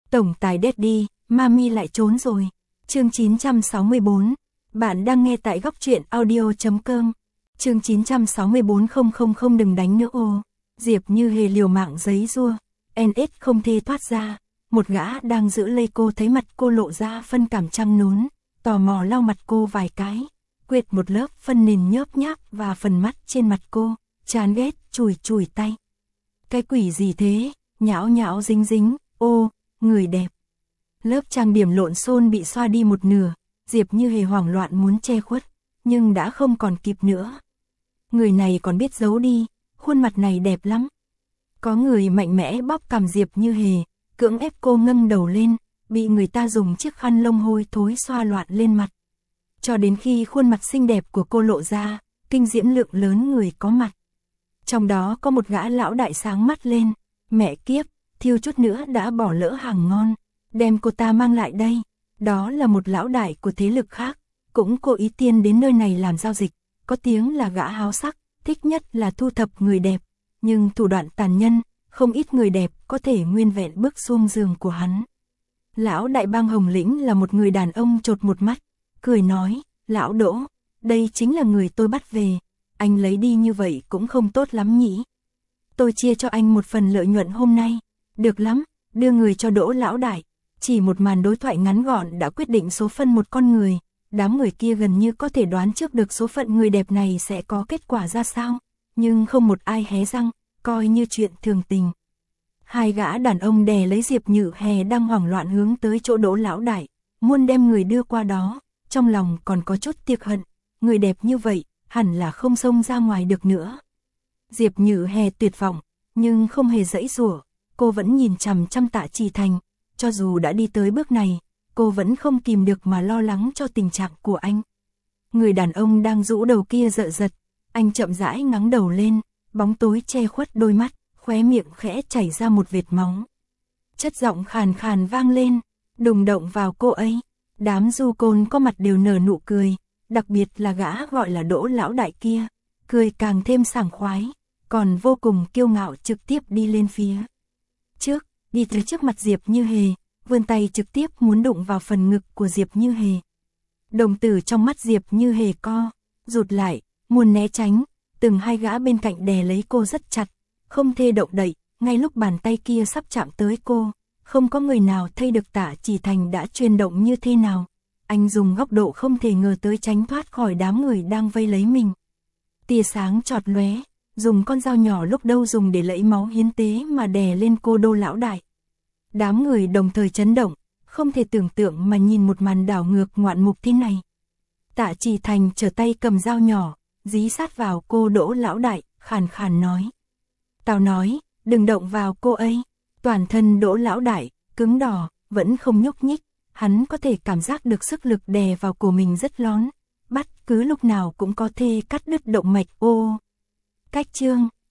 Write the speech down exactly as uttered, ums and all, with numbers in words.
Tổng tài Daddy, Mami lại trốn rồi. Chương chín trăm sáu mươi bốn. Bạn đang nghe tại góc truyện audio chấm com. Chương chín trăm sáu mươi bốn. Không không không đừng đánh nữa ô. Diệp Như Hề liều mạng giấy rua. en ét không thể thoát ra. Một gã đang giữ lấy cô thấy mặt cô lộ ra phân cảm trăng nốn. Tò mò lau mặt cô vài cái. Quệt một lớp phân nền nhớp nháp và phần mắt trên mặt cô. Chán ghét, chùi chùi tay. Cái quỷ gì thế? Nhão nhão dính dính. Ô, người đẹp. Lớp trang điểm lộn xộn bị xoa đi một nửa. Diệp Như Hề hoảng loạn muốn che khuất, nhưng đã không còn kịp nữa. Người này còn biết giấu đi, khuôn mặt này đẹp lắm. Có người mạnh mẽ bóp cằm Diệp Như Hề, cưỡng ép cô ngẩng đầu lên, bị người ta dùng chiếc khăn lông hôi thối xoa loạn lên mặt. Cho đến khi khuôn mặt xinh đẹp của cô lộ ra, kinh diễm lượng lớn người có mặt. Trong đó có một gã lão đại sáng mắt lên, mẹ kiếp, thiếu chút nữa đã bỏ lỡ hàng ngon, đem cô ta mang lại đây. Đó là một lão đại của thế lực khác, cũng cố ý tiên đến nơi này làm giao dịch, có tiếng là gã háo sắc, thích nhất là thu thập người đẹp, nhưng thủ đoạn tàn nhẫn, không ít người đẹp có thể nguyên vẹn bước xuống giường của hắn. Lão đại bang Hồng Lĩnh là một người đàn ông chột một mắt, cười nói, lão Đỗ, đây chính là người tôi bắt về, anh lấy đi như vậy cũng không tốt lắm nhỉ. Tôi chia cho anh một phần lợi nhuận hôm nay, được lắm, đưa người cho Đỗ lão đại. Chỉ một màn đối thoại ngắn gọn đã quyết định số phận một con người, đám người kia gần như có thể đoán trước được số phận người đẹp này sẽ có kết quả ra sao, nhưng không một ai hé răng, coi như chuyện thường tình. Hai gã đàn ông đè lấy Diệp Như Hề đang hoảng loạn hướng tới chỗ Đỗ lão đại, muốn đem người đưa qua đó, trong lòng còn có chút tiếc hận, người đẹp như vậy, hẳn là không xông ra ngoài được nữa. Diệp Như Hề tuyệt vọng, nhưng không hề giãy giụa, cô vẫn nhìn chằm chằm Tạ Chỉ Thành. Cho dù đã đi tới bước này, cô vẫn không kìm được mà lo lắng cho tình trạng của anh. Người đàn ông đang rũ đầu kia giật giật, anh chậm rãi ngẩng đầu lên, bóng tối che khuất đôi mắt, khóe miệng khẽ chảy ra một vệt máu. Chất giọng khàn khàn vang lên, đùng động vào cô ấy. Đám du côn có mặt đều nở nụ cười, đặc biệt là gã gọi là Đỗ lão đại kia, cười càng thêm sảng khoái, còn vô cùng kiêu ngạo trực tiếp đi lên phía trước. Đi tới trước mặt Diệp Như Hề, vươn tay trực tiếp muốn đụng vào phần ngực của Diệp Như Hề. Đồng tử trong mắt Diệp Như Hề co, rụt lại, muốn né tránh, từng hai gã bên cạnh đè lấy cô rất chặt, không thể động đậy, ngay lúc bàn tay kia sắp chạm tới cô, không có người nào thấy được Tạ Chỉ Thành đã chuyển động như thế nào. Anh dùng góc độ không thể ngờ tới tránh thoát khỏi đám người đang vây lấy mình. Tia sáng chọt lóe, dùng con dao nhỏ lúc đâu dùng để lấy máu hiến tế mà đè lên cô Đỗ lão đại. Đám người đồng thời chấn động, không thể tưởng tượng mà nhìn một màn đảo ngược ngoạn mục thế này. Tạ Chỉ Thành trở tay cầm dao nhỏ, dí sát vào cô Đỗ lão đại, khàn khàn nói. Tao nói, đừng động vào cô ấy. Toàn thân Đỗ lão đại, cứng đỏ, vẫn không nhúc nhích, hắn có thể cảm giác được sức lực đè vào cổ mình rất lớn, bắt cứ lúc nào cũng có thể cắt đứt động mạch ô. Cách chương